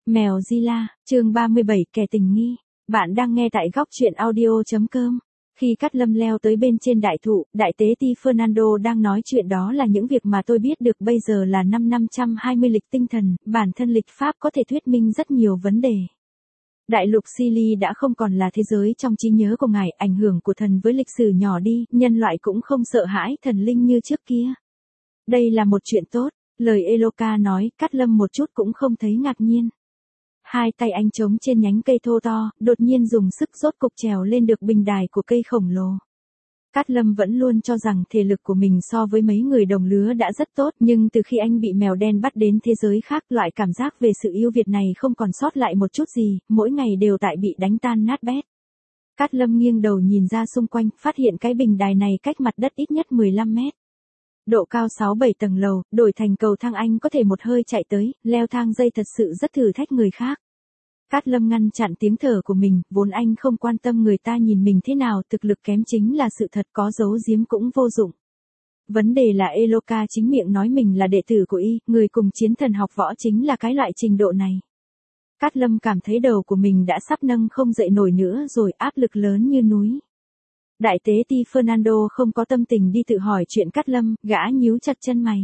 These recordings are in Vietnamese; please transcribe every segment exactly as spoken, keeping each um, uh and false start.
Mèo Zilla, chương ba mươi bảy kẻ tình nghi. Bạn đang nghe tại góc truyện audio.com. Khi Cát Lâm leo tới bên trên đại thụ, đại tế ti Fernando đang nói chuyện đó là những việc mà tôi biết được bây giờ là năm năm trăm hai mươi lịch tinh thần, bản thân lịch Pháp có thể thuyết minh rất nhiều vấn đề. Đại lục Sili đã không còn là thế giới trong trí nhớ của ngài, ảnh hưởng của thần với lịch sử nhỏ đi, nhân loại cũng không sợ hãi thần linh như trước kia. Đây là một chuyện tốt, lời Eloka nói, Cát Lâm một chút cũng không thấy ngạc nhiên. Hai tay anh chống trên nhánh cây thô to, đột nhiên dùng sức rốt cục trèo lên được bình đài của cây khổng lồ. Cát Lâm vẫn luôn cho rằng thể lực của mình so với mấy người đồng lứa đã rất tốt, nhưng từ khi anh bị mèo đen bắt đến thế giới khác, loại cảm giác về sự yêu Việt này không còn sót lại một chút gì, mỗi ngày đều tại bị đánh tan nát bét. Cát Lâm nghiêng đầu nhìn ra xung quanh, phát hiện cái bình đài này cách mặt đất ít nhất mười lăm mét. Độ cao sáu bảy tầng lầu, đổi thành cầu thang anh có thể một hơi chạy tới, leo thang dây thật sự rất thử thách người khác. Cát Lâm ngăn chặn tiếng thở của mình, vốn anh không quan tâm người ta nhìn mình thế nào, thực lực kém chính là sự thật, có giấu giếm cũng vô dụng. Vấn đề là Eloka chính miệng nói mình là đệ tử của y, người cùng chiến thần học võ chính là cái loại trình độ này. Cát Lâm cảm thấy đầu của mình đã sắp nâng không dậy nổi nữa rồi, áp lực lớn như núi. Đại tế ti Fernando không có tâm tình đi tự hỏi chuyện Cát Lâm, gã nhíu chặt chân mày.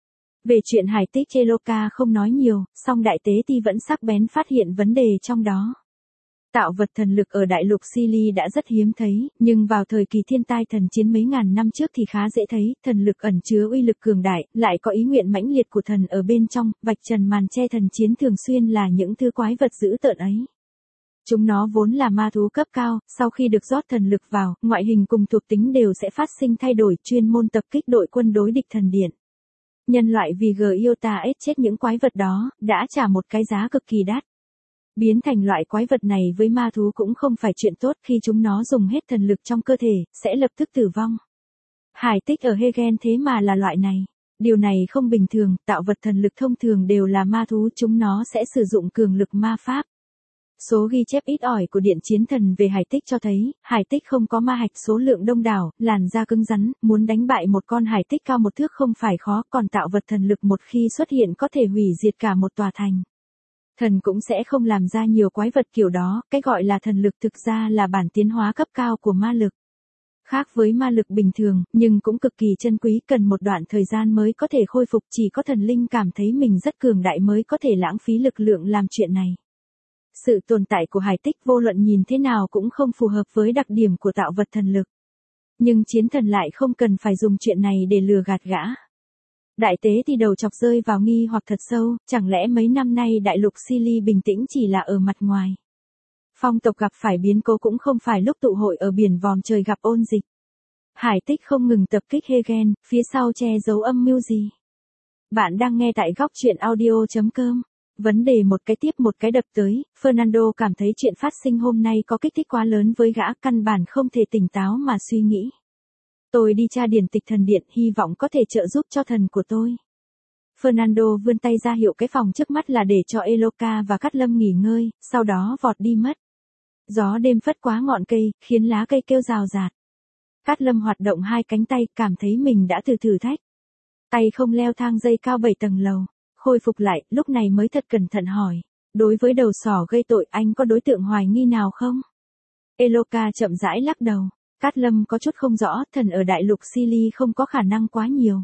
Về chuyện hải tích Eloka không nói nhiều, song đại tế ti vẫn sắc bén phát hiện vấn đề trong đó. Tạo vật thần lực ở đại lục Sili đã rất hiếm thấy, nhưng vào thời kỳ thiên tai thần chiến mấy ngàn năm trước thì khá dễ thấy, thần lực ẩn chứa uy lực cường đại, lại có ý nguyện mãnh liệt của thần ở bên trong, vạch trần màn che thần chiến thường xuyên là những thứ quái vật dữ tợn ấy. Chúng nó vốn là ma thú cấp cao, sau khi được rót thần lực vào, ngoại hình cùng thuộc tính đều sẽ phát sinh thay đổi, chuyên môn tập kích đội quân đối địch thần điện. Nhân loại vì Giota ết chết những quái vật đó, đã trả một cái giá cực kỳ đắt. Biến thành loại quái vật này với ma thú cũng không phải chuyện tốt, khi chúng nó dùng hết thần lực trong cơ thể, sẽ lập tức tử vong. Hải tích ở Hegen thế mà là loại này. Điều này không bình thường, tạo vật thần lực thông thường đều là ma thú, chúng nó sẽ sử dụng cường lực ma pháp. Số ghi chép ít ỏi của Điện Chiến Thần về hải tích cho thấy, hải tích không có ma hạch, số lượng đông đảo, làn da cứng rắn, muốn đánh bại một con hải tích cao một thước không phải khó, còn tạo vật thần lực một khi xuất hiện có thể hủy diệt cả một tòa thành. Thần cũng sẽ không làm ra nhiều quái vật kiểu đó, cái gọi là thần lực thực ra là bản tiến hóa cấp cao của ma lực. Khác với ma lực bình thường, nhưng cũng cực kỳ chân quý, cần một đoạn thời gian mới có thể khôi phục, chỉ có thần linh cảm thấy mình rất cường đại mới có thể lãng phí lực lượng làm chuyện này. Sự tồn tại của hải tích vô luận nhìn thế nào cũng không phù hợp với đặc điểm của tạo vật thần lực. Nhưng chiến thần lại không cần phải dùng chuyện này để lừa gạt gã. Đại tế thì đầu chọc rơi vào nghi hoặc thật sâu, chẳng lẽ mấy năm nay đại lục Sili bình tĩnh chỉ là ở mặt ngoài. Phong tộc gặp phải biến cố cũng không phải lúc tụ hội ở biển vòm trời gặp ôn dịch. Hải tích không ngừng tập kích Hegen, phía sau che giấu âm mưu gì. Bạn đang nghe tại góc truyện audio.com. Vấn đề một cái tiếp một cái đập tới, Fernando cảm thấy chuyện phát sinh hôm nay có kích thích quá lớn với gã, căn bản không thể tỉnh táo mà suy nghĩ. Tôi đi tra điển tịch thần điện, hy vọng có thể trợ giúp cho thần của tôi. Fernando vươn tay ra hiệu cái phòng trước mắt là để cho Eloka và Cát Lâm nghỉ ngơi, sau đó vọt đi mất. Gió đêm phất quá ngọn cây, khiến lá cây kêu rào rạt. Cát Lâm hoạt động hai cánh tay, cảm thấy mình đã thử thử thách. Tay không leo thang dây cao bảy tầng lầu. Khôi phục lại, lúc này mới thật cẩn thận hỏi. Đối với đầu sỏ gây tội, anh có đối tượng hoài nghi nào không? Eloka chậm rãi lắc đầu. Cát Lâm có chút không rõ, thần ở đại lục Sili không có khả năng quá nhiều.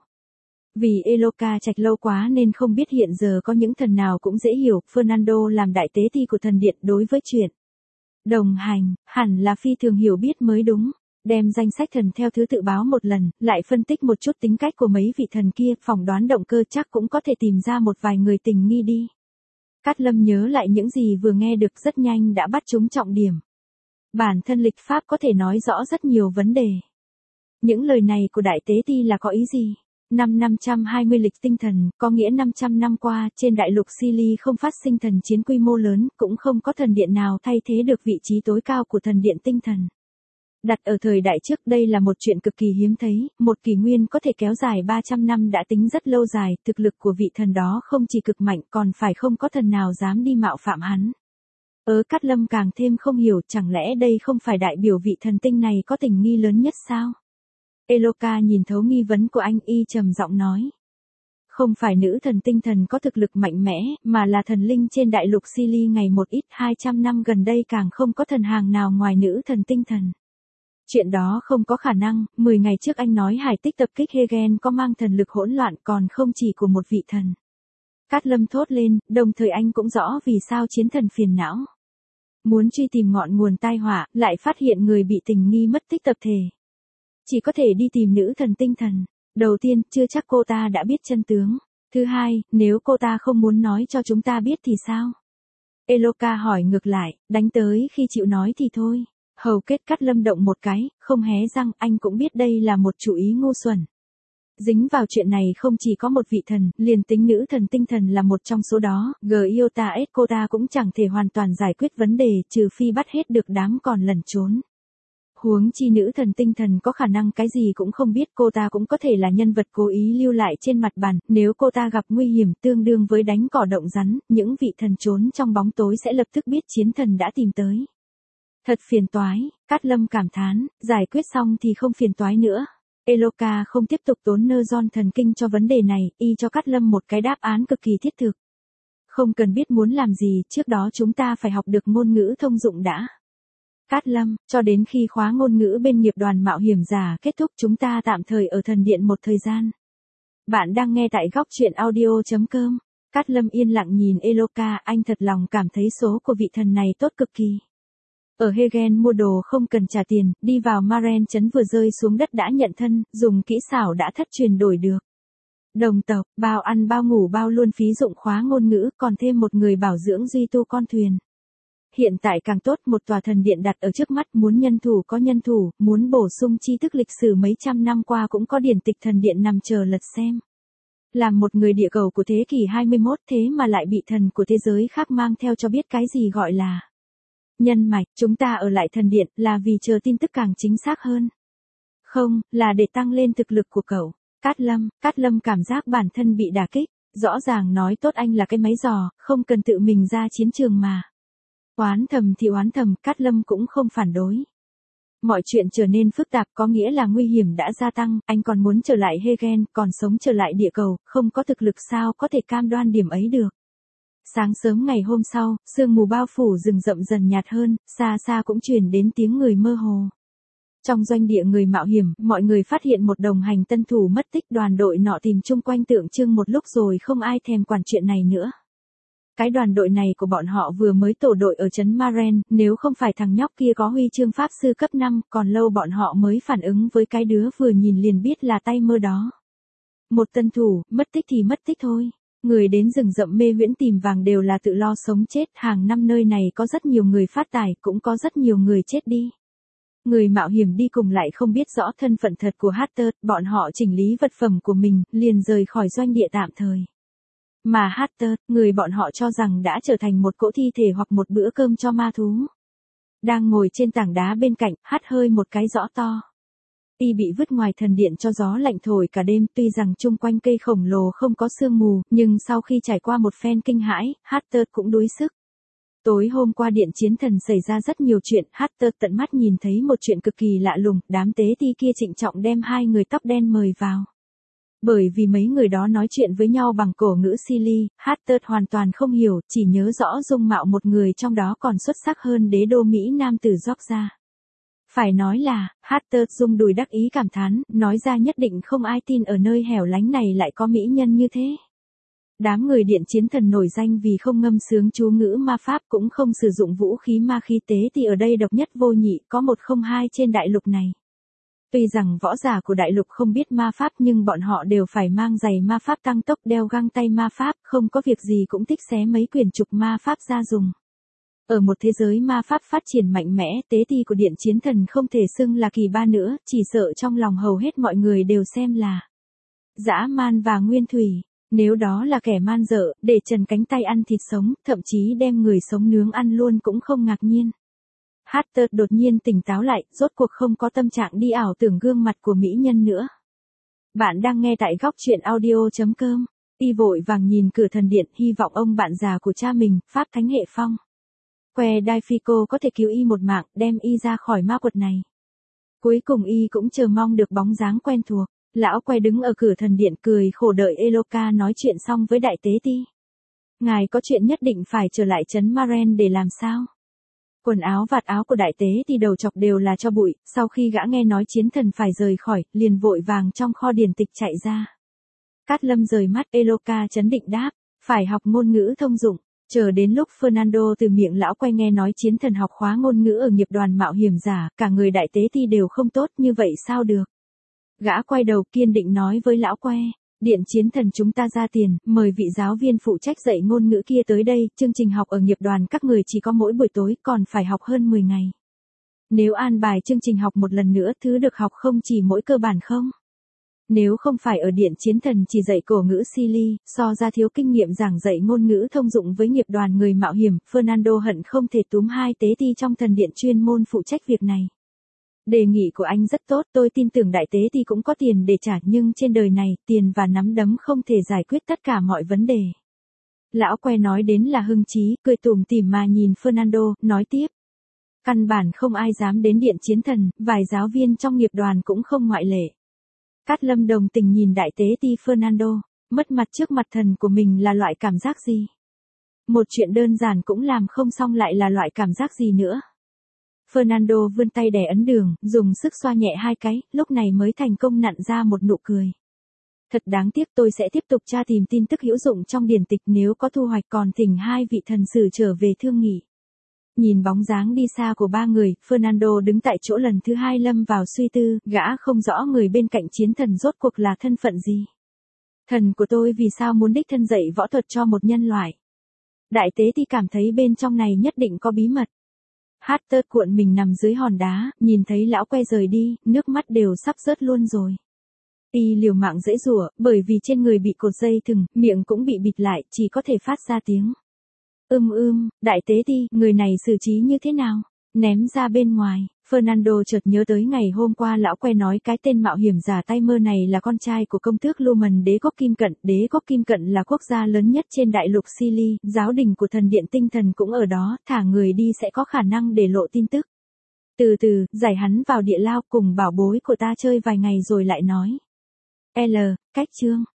Vì Eloka trạch lâu quá nên không biết hiện giờ có những thần nào cũng dễ hiểu. Fernando làm đại tế ti của thần điện, đối với chuyện đồng hành, hẳn là phi thường hiểu biết mới đúng. Đem danh sách thần theo thứ tự báo một lần, lại phân tích một chút tính cách của mấy vị thần kia, phỏng đoán động cơ chắc cũng có thể tìm ra một vài người tình nghi đi. Cát Lâm nhớ lại những gì vừa nghe được, rất nhanh đã bắt chúng trọng điểm. Bản thân lịch Pháp có thể nói rõ rất nhiều vấn đề. Những lời này của đại tế ti là có ý gì? Năm năm trăm hai mươi lịch tinh thần, có nghĩa năm trăm năm qua, trên đại lục Sili không phát sinh thần chiến quy mô lớn, cũng không có thần điện nào thay thế được vị trí tối cao của thần điện tinh thần. Đặt ở thời đại trước đây là một chuyện cực kỳ hiếm thấy, một kỷ nguyên có thể kéo dài ba trăm năm đã tính rất lâu dài, thực lực của vị thần đó không chỉ cực mạnh còn phải không có thần nào dám đi mạo phạm hắn. Ớ Cát Lâm càng thêm không hiểu, chẳng lẽ đây không phải đại biểu vị thần tinh này có tình nghi lớn nhất sao? Eloka nhìn thấu nghi vấn của anh, y trầm giọng nói. Không phải nữ thần tinh thần có thực lực mạnh mẽ, mà là thần linh trên đại lục Sili ngày một ít hai trăm năm gần đây càng không có thần hàng nào ngoài nữ thần tinh thần. Chuyện đó không có khả năng, mười ngày trước anh nói hải tích tập kích Hegen có mang thần lực hỗn loạn còn không chỉ của một vị thần. Cát Lâm thốt lên, đồng thời anh cũng rõ vì sao chiến thần phiền não. Muốn truy tìm ngọn nguồn tai họa, lại phát hiện người bị tình nghi mất tích tập thể. Chỉ có thể đi tìm nữ thần tinh thần. Đầu tiên, chưa chắc cô ta đã biết chân tướng. Thứ hai, nếu cô ta không muốn nói cho chúng ta biết thì sao? Eloka hỏi ngược lại, đánh tới khi chịu nói thì thôi. Hầu kết Cát Lâm động một cái, không hé răng, anh cũng biết đây là một chủ ý ngu xuẩn. Dính vào chuyện này không chỉ có một vị thần, liền tính nữ thần tinh thần là một trong số đó, Giota S cô ta cũng chẳng thể hoàn toàn giải quyết vấn đề, trừ phi bắt hết được đám còn lẩn trốn. Huống chi nữ thần tinh thần có khả năng cái gì cũng không biết, cô ta cũng có thể là nhân vật cố ý lưu lại trên mặt bàn, nếu cô ta gặp nguy hiểm tương đương với đánh cỏ động rắn, những vị thần trốn trong bóng tối sẽ lập tức biết chiến thần đã tìm tới. Thật phiền toái, Cát Lâm cảm thán, giải quyết xong thì không phiền toái nữa. Eloka không tiếp tục tốn nơ giòn thần kinh cho vấn đề này, y cho Cát Lâm một cái đáp án cực kỳ thiết thực. Không cần biết muốn làm gì, trước đó chúng ta phải học được ngôn ngữ thông dụng đã. Cát Lâm, cho đến khi khóa ngôn ngữ bên nghiệp đoàn mạo hiểm giả kết thúc chúng ta tạm thời ở thần điện một thời gian. Bạn đang nghe tại góc truyện audio chấm com. Cát Lâm yên lặng nhìn Eloka, anh thật lòng cảm thấy số của vị thần này tốt cực kỳ. Ở Hegen mua đồ không cần trả tiền, đi vào Maren trấn vừa rơi xuống đất đã nhận thân, dùng kỹ xảo đã thất truyền đổi được. Đồng tộc, bao ăn bao ngủ bao luôn phí dụng khóa ngôn ngữ, còn thêm một người bảo dưỡng duy tu con thuyền. Hiện tại càng tốt, một tòa thần điện đặt ở trước mắt, muốn nhân thủ có nhân thủ, muốn bổ sung tri thức lịch sử mấy trăm năm qua cũng có điển tịch thần điện nằm chờ lật xem. Làm một người địa cầu của thế kỷ hai mươi mốt thế mà lại bị thần của thế giới khác mang theo cho biết cái gì gọi là nhân mạch, chúng ta ở lại thần điện là vì chờ tin tức càng chính xác hơn. Không, là để tăng lên thực lực của cậu. Cát Lâm, Cát Lâm cảm giác bản thân bị đả kích, rõ ràng nói tốt anh là cái máy giò, không cần tự mình ra chiến trường mà. Oán thầm thì oán thầm, Cát Lâm cũng không phản đối. Mọi chuyện trở nên phức tạp có nghĩa là nguy hiểm đã gia tăng, anh còn muốn trở lại Hegen, còn sống trở lại địa cầu, không có thực lực sao có thể cam đoan điểm ấy được. Sáng sớm ngày hôm sau, sương mù bao phủ rừng rậm dần nhạt hơn, xa xa cũng truyền đến tiếng người mơ hồ. Trong doanh địa người mạo hiểm, mọi người phát hiện một đồng hành tân thủ mất tích, đoàn đội nọ tìm chung quanh tượng trưng một lúc rồi không ai thèm quản chuyện này nữa. Cái đoàn đội này của bọn họ vừa mới tổ đội ở trấn Maren, nếu không phải thằng nhóc kia có huy chương pháp sư cấp năm, còn lâu bọn họ mới phản ứng với cái đứa vừa nhìn liền biết là tay mơ đó. Một tân thủ, mất tích thì mất tích thôi. Người đến rừng rậm mê huyễn tìm vàng đều là tự lo sống chết, hàng năm nơi này có rất nhiều người phát tài, cũng có rất nhiều người chết đi. Người mạo hiểm đi cùng lại không biết rõ thân phận thật của Hatter, bọn họ chỉnh lý vật phẩm của mình, liền rời khỏi doanh địa tạm thời. Mà Hatter, người bọn họ cho rằng đã trở thành một cỗ thi thể hoặc một bữa cơm cho ma thú. Đang ngồi trên tảng đá bên cạnh, hắt hơi một cái rõ to. Y bị vứt ngoài thần điện cho gió lạnh thổi cả đêm, tuy rằng chung quanh cây khổng lồ không có sương mù, nhưng sau khi trải qua một phen kinh hãi, Hatter cũng đuối sức. Tối hôm qua điện chiến thần xảy ra rất nhiều chuyện, Hatter tận mắt nhìn thấy một chuyện cực kỳ lạ lùng, đám tế ti kia trịnh trọng đem hai người tóc đen mời vào. Bởi vì mấy người đó nói chuyện với nhau bằng cổ ngữ Sili, Hatter hoàn toàn không hiểu, chỉ nhớ rõ dung mạo một người trong đó còn xuất sắc hơn đế đô Mỹ nam tử Georgia. Phải nói là, Hatter rung đùi đắc ý cảm thán, nói ra nhất định không ai tin ở nơi hẻo lánh này lại có mỹ nhân như thế. Đám người điện chiến thần nổi danh vì không ngâm sướng chú ngữ ma pháp cũng không sử dụng vũ khí ma khí tế thì ở đây độc nhất vô nhị, có một không hai trên đại lục này. Tuy rằng võ giả của đại lục không biết ma pháp nhưng bọn họ đều phải mang giày ma pháp tăng tốc, đeo găng tay ma pháp, không có việc gì cũng thích xé mấy quyển trục ma pháp ra dùng. Ở một thế giới ma pháp phát triển mạnh mẽ, tế ti của điện chiến thần không thể xưng là kỳ ba nữa, chỉ sợ trong lòng hầu hết mọi người đều xem là dã man và nguyên thủy. Nếu đó là kẻ man dợ, để trần cánh tay ăn thịt sống, thậm chí đem người sống nướng ăn luôn cũng không ngạc nhiên. Hatter đột nhiên tỉnh táo lại, rốt cuộc không có tâm trạng đi ảo tưởng gương mặt của mỹ nhân nữa. Bạn đang nghe tại góc truyện audio chấm com. Y vội vàng nhìn cửa thần điện, hy vọng ông bạn già của cha mình, Pháp Thánh Hệ Phong Que Daifico có thể cứu y một mạng, đem y ra khỏi ma quật này. Cuối cùng y cũng chờ mong được bóng dáng quen thuộc. Lão quay đứng ở cửa thần điện cười khổ đợi Eloka nói chuyện xong với đại tế ti. Ngài có chuyện nhất định phải trở lại trấn Maren để làm sao? Quần áo vạt áo của đại tế thì đầu chọc đều là cho bụi, sau khi gã nghe nói chiến thần phải rời khỏi, liền vội vàng trong kho điển tịch chạy ra. Cát Lâm rời mắt, Eloka chấn định đáp, phải học ngôn ngữ thông dụng. Chờ đến lúc Fernando từ miệng lão quay nghe nói chiến thần học khóa ngôn ngữ ở nghiệp đoàn mạo hiểm giả, cả người đại tế thì đều không tốt, như vậy sao được? Gã quay đầu kiên định nói với lão que, điện chiến thần chúng ta ra tiền, mời vị giáo viên phụ trách dạy ngôn ngữ kia tới đây, chương trình học ở nghiệp đoàn các người chỉ có mỗi buổi tối, còn phải học hơn mười ngày. Nếu an bài chương trình học một lần nữa, thứ được học không chỉ mỗi cơ bản không? Nếu không phải ở điện chiến thần chỉ dạy cổ ngữ Silly, so ra thiếu kinh nghiệm giảng dạy ngôn ngữ thông dụng với nghiệp đoàn người mạo hiểm, Fernando hận không thể túm hai tế ti trong thần điện chuyên môn phụ trách việc này. Đề nghị của anh rất tốt, tôi tin tưởng đại tế ti cũng có tiền để trả, nhưng trên đời này, tiền và nắm đấm không thể giải quyết tất cả mọi vấn đề. Lão que nói đến là hưng chí, cười tủm tỉm mà nhìn Fernando, nói tiếp. Căn bản không ai dám đến điện chiến thần, vài giáo viên trong nghiệp đoàn cũng không ngoại lệ. Cát Lâm đồng tình nhìn đại tế ti Fernando, mất mặt trước mặt thần của mình là loại cảm giác gì? Một chuyện đơn giản cũng làm không xong lại là loại cảm giác gì nữa? Fernando vươn tay đè ấn đường, dùng sức xoa nhẹ hai cái, lúc này mới thành công nặn ra một nụ cười. Thật đáng tiếc, tôi sẽ tiếp tục tra tìm tin tức hữu dụng trong điển tịch, nếu có thu hoạch còn thỉnh hai vị thần sử trở về thương nghị. Nhìn bóng dáng đi xa của ba người, Fernando đứng tại chỗ lần thứ hai lâm vào suy tư, gã không rõ người bên cạnh chiến thần rốt cuộc là thân phận gì. Thần của tôi vì sao muốn đích thân dạy võ thuật cho một nhân loại? Đại tế thì cảm thấy bên trong này nhất định có bí mật. Hatter cuộn mình nằm dưới hòn đá, nhìn thấy lão quay rời đi, nước mắt đều sắp rớt luôn rồi. Y liều mạng dễ dụa, bởi vì trên người bị cột dây thừng, miệng cũng bị bịt lại, chỉ có thể phát ra tiếng. Ưm ưm, đại tế ti, người này xử trí như thế nào? Ném ra bên ngoài. Fernando chợt nhớ tới ngày hôm qua lão que nói cái tên mạo hiểm giả tay mơ này là con trai của công tước Lumen đế quốc Kim Cận. Đế quốc Kim Cận là quốc gia lớn nhất trên đại lục Silly, giáo đình của thần điện tinh thần cũng ở đó, thả người đi sẽ có khả năng để lộ tin tức. Từ từ, giải hắn vào địa lao cùng bảo bối của ta chơi vài ngày rồi lại nói. L, cách chương.